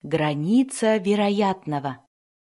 Граница вероятного.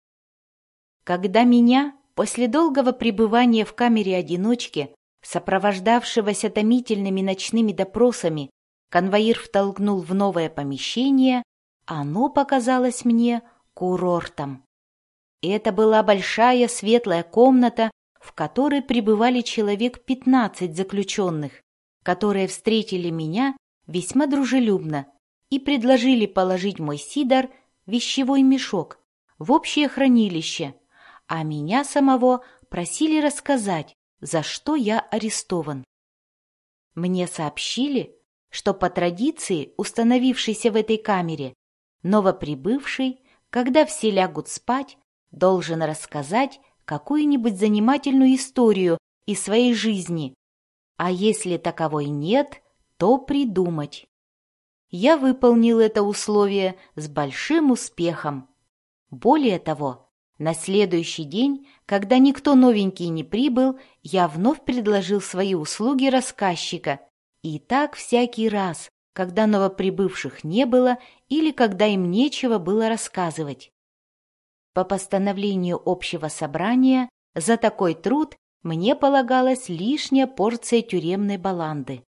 Когда меня, после долгого пребывания в камере-одиночке, сопровождавшегося томительными ночными допросами, конвоир втолкнул в новое помещение, оно показалось мне курортом. Это была большая светлая комната, в которой пребывали человек 15 заключенных, которые встретили меня весьма дружелюбно и предложили положить мой сидор, вещевой мешок, в общее хранилище, а меня самого просили рассказать, за что я арестован. Мне сообщили, что по традиции, установившейся в этой камере, новоприбывший, когда все лягут спать, должен рассказать какую-нибудь занимательную историю из своей жизни, а если таковой нет, то придумать. Я выполнил это условие с большим успехом. Более того, на следующий день, когда никто новенький не прибыл, я вновь предложил свои услуги рассказчика, и так всякий раз, когда новоприбывших не было или когда им нечего было рассказывать. По постановлению общего собрания за такой труд мне полагалась лишняя порция тюремной баланды.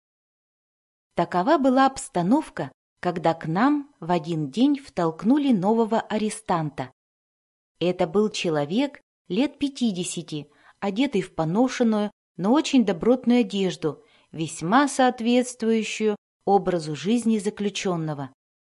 Такова была обстановка, когда к нам в один день втолкнули нового арестанта. Это был человек лет 50, одетый в поношенную, но очень добротную одежду, весьма соответствующую образу жизни заключенного.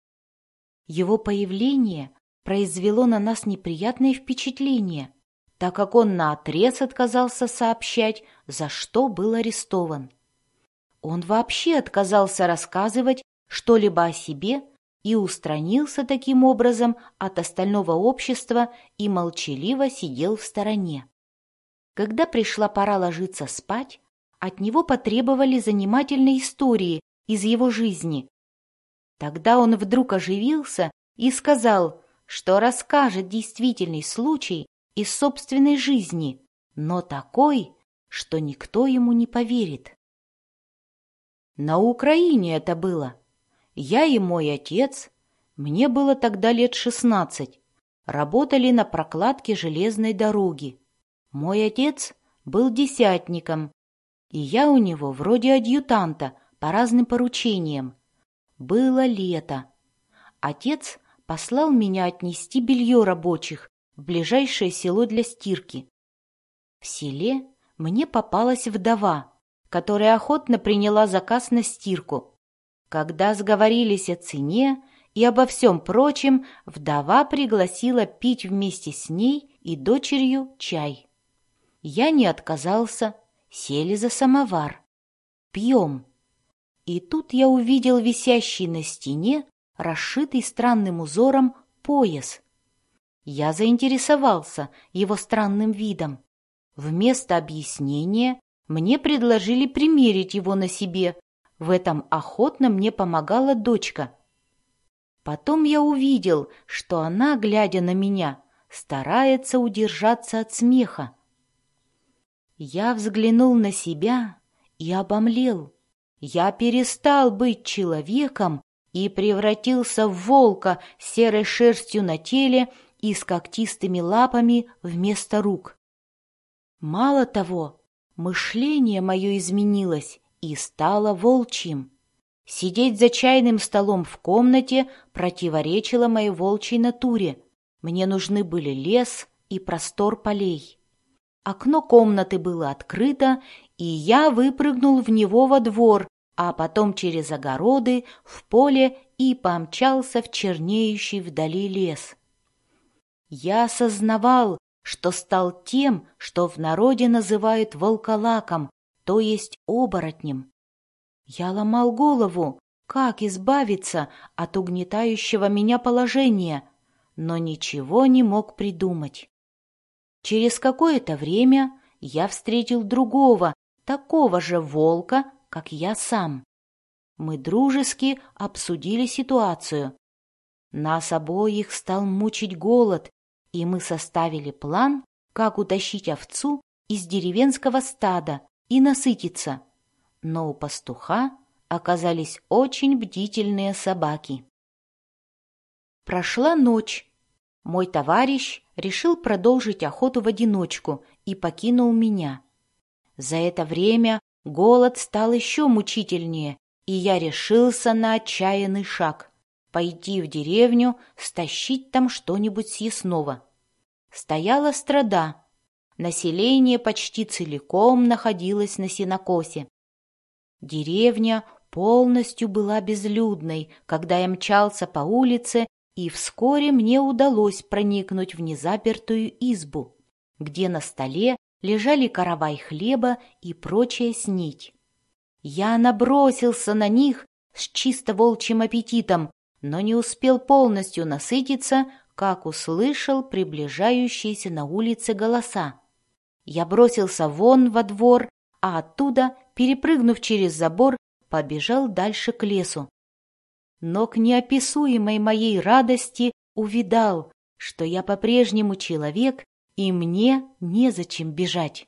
Его появление произвело на нас неприятное впечатление, так как он наотрез отказался сообщать, за что был арестован. Он вообще отказался рассказывать что-либо о себе и устранился таким образом от остального общества и молчаливо сидел в стороне. Когда пришла пора ложиться спать, от него потребовали занимательной истории из его жизни. Тогда он вдруг оживился и сказал, что расскажет действительный случай из собственной жизни, но такой, что никто ему не поверит. На Украине это было. Я и мой отец, мне было тогда лет 16, работали на прокладке железной дороги. Мой отец был десятником, и я у него вроде адъютанта по разным поручениям. Было лето. Отец послал меня отнести белье рабочих в ближайшее село для стирки. В селе мне попалась вдова, которая охотно приняла заказ на стирку. Когда сговорились о цене и обо всем прочем, вдова пригласила пить вместе с ней и дочерью чай. Я не отказался, сели за самовар. Пьем. И тут я увидел висящий на стене, расшитый странным узором, пояс. Я заинтересовался его странным видом. Вместо объяснения мне предложили примерить его на себе. В этом охотно мне помогала дочка. Потом я увидел, что она, глядя на меня, старается удержаться от смеха. Я взглянул на себя и обомлел. Я перестал быть человеком и превратился в волка с серой шерстью на теле и с когтистыми лапами вместо рук. Мало того, мышление мое изменилось и стало волчьим. Сидеть за чайным столом в комнате противоречило моей волчьей натуре. Мне нужны были лес и простор полей. Окно комнаты было открыто, и я выпрыгнул в него во двор, а потом через огороды, в поле и помчался в чернеющий вдали лес. Я осознавал, что стал тем, что в народе называют волколаком, то есть оборотнем. Я ломал голову, как избавиться от угнетающего меня положения, но ничего не мог придумать. Через какое-то время я встретил другого, такого же волка, как я сам. Мы дружески обсудили ситуацию. Нас обоих стал мучить голод, и мы составили план, как утащить овцу из деревенского стада и насытиться. Но у пастуха оказались очень бдительные собаки. Прошла ночь. Мой товарищ решил продолжить охоту в одиночку и покинул меня. За это время голод стал еще мучительнее, и я решился на отчаянный шаг — пойти в деревню, стащить там что-нибудь съестного. Стояла страда. Население почти целиком находилось на сенокосе. Деревня полностью была безлюдной, когда я мчался по улице, и вскоре мне удалось проникнуть в незапертую избу, где на столе лежали каравай хлеба и прочая снеть. Я набросился на них с чисто волчьим аппетитом, но не успел полностью насытиться, как услышал приближающиеся на улице голоса. Я бросился вон во двор, а оттуда, перепрыгнув через забор, побежал дальше к лесу. Но к неописуемой моей радости увидал, что я по-прежнему человек, и мне незачем бежать.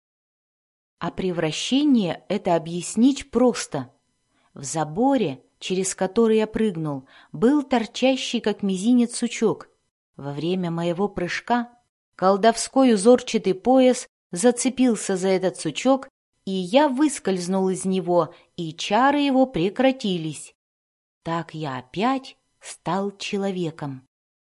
А превращение это объяснить просто. В заборе, через который я прыгнул, был торчащий как мизинец сучок. Во время моего прыжка колдовской узорчатый пояс зацепился за этот сучок, и я выскользнул из него, и чары его прекратились. Так я опять стал человеком.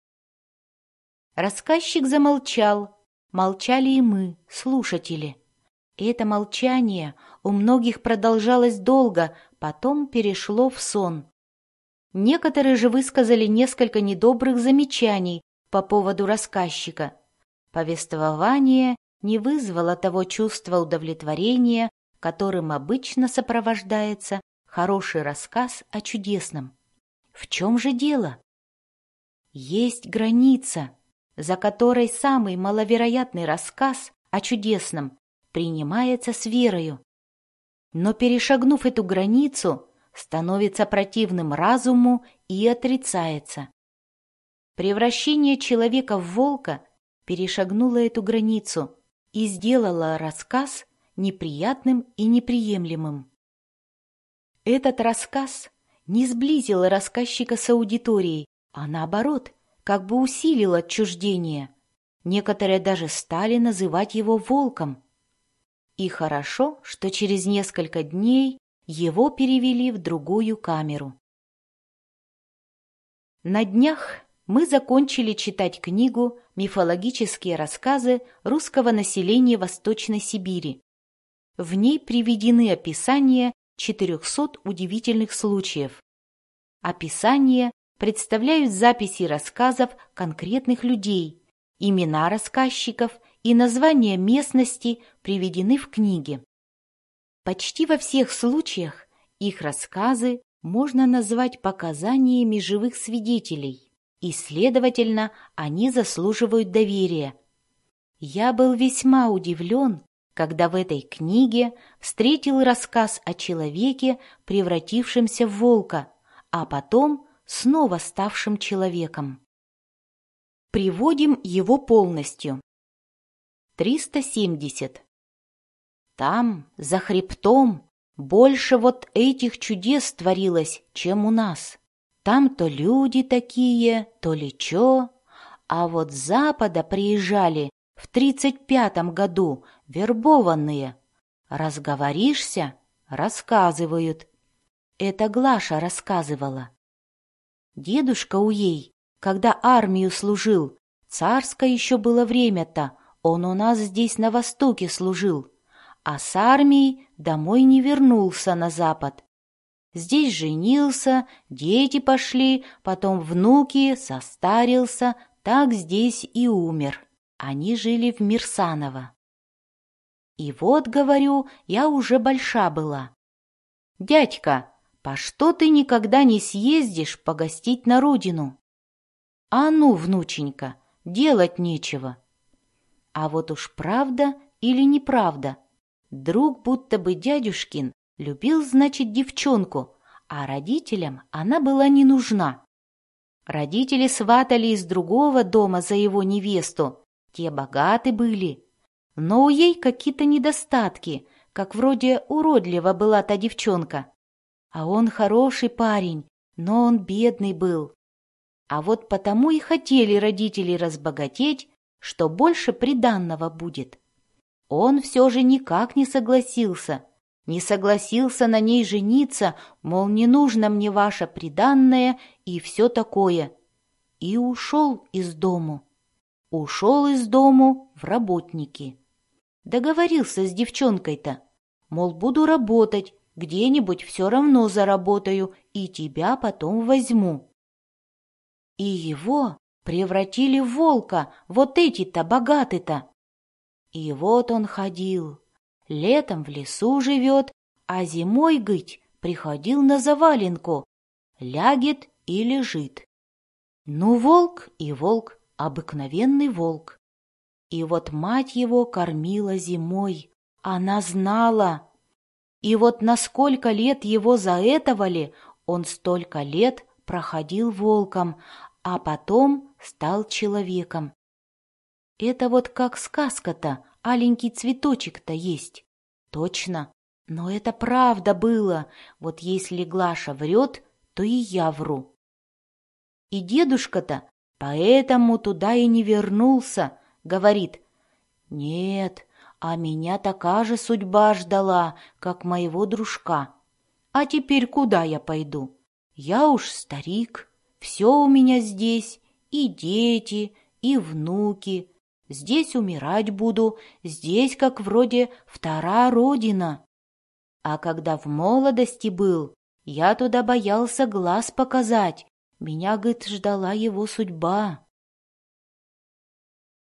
Рассказчик замолчал, молчали и мы, слушатели. Это молчание у многих продолжалось долго, потом перешло в сон. Некоторые же высказали несколько недобрых замечаний по поводу рассказчика. Повествование не вызвало того чувства удовлетворения, которым обычно сопровождается хороший рассказ о чудесном. В чем же дело? Есть граница, за которой самый маловероятный рассказ о чудесном принимается с верою. Но, перешагнув эту границу, становится противным разуму и отрицается. Превращение человека в волка перешагнуло эту границу и сделало рассказ неприятным и неприемлемым. Этот рассказ не сблизил рассказчика с аудиторией, а наоборот, как бы усилил отчуждение. Некоторые даже стали называть его волком. И хорошо, что через несколько дней его перевели в другую камеру. На днях мы закончили читать книгу «Мифологические рассказы русского населения Восточной Сибири». В ней приведены описания 400 удивительных случаев. Описания представляют записи рассказов конкретных людей, имена рассказчиков и названия местности приведены в книге. Почти во всех случаях их рассказы можно назвать показаниями живых свидетелей, и, следовательно, они заслуживают доверия. Я был весьма удивлен, когда в этой книге встретил рассказ о человеке, превратившемся в волка, а потом снова ставшем человеком. Приводим его полностью. 370. Там, за хребтом, больше вот этих чудес творилось, чем у нас. Там то люди такие, то ли чё. А вот с запада приезжали в 35-м году вербованные. Разговоришься — рассказывают. Это Глаша рассказывала. Дедушка у ей, когда армию служил, царское еще было время-то, он у нас здесь на востоке служил, а с армией домой не вернулся на запад. Здесь женился, дети пошли, потом внуки, состарился, так здесь и умер. Они жили в Мирсаново. И вот, говорю, я уже больша была. «Дядька, по что ты никогда не съездишь погостить на родину?» «А ну, внученька, делать нечего». А вот уж правда или неправда, друг будто бы дядюшкин любил, значит, девчонку, а родителям она была не нужна. Родители сватали из другого дома за его невесту, те богаты были, но у ей какие-то недостатки, как вроде уродлива была та девчонка. А он хороший парень, но он бедный был. А вот потому и хотели родители разбогатеть, что больше приданного будет. Он все же никак не согласился. Не согласился на ней жениться, мол, не нужно мне ваше приданное и все такое. И ушел из дому. Ушел из дому в работники. Договорился с девчонкой-то, мол, буду работать, где-нибудь все равно заработаю и тебя потом возьму. И его превратили в волка, вот эти-то богаты-то. И вот он ходил, летом в лесу живет, а зимой, гыть, приходил на заваленку, лягет и лежит. Ну, волк и волк, обыкновенный волк. И вот мать его кормила зимой, она знала. И вот на сколько лет его заэтовали, он столько лет проходил волком, а потом стал человеком. Это вот как сказка-то, аленький цветочек-то есть. Точно, но это правда было, вот если Глаша врет, то и я вру. И дедушка-то поэтому туда и не вернулся, говорит, нет, а меня такая же судьба ждала, как моего дружка. А теперь куда я пойду? Я уж старик, все у меня здесь, и дети, и внуки. Здесь умирать буду, здесь как вроде вторая родина. А когда в молодости был, я туда боялся глаз показать. Меня, говорит, ждала его судьба.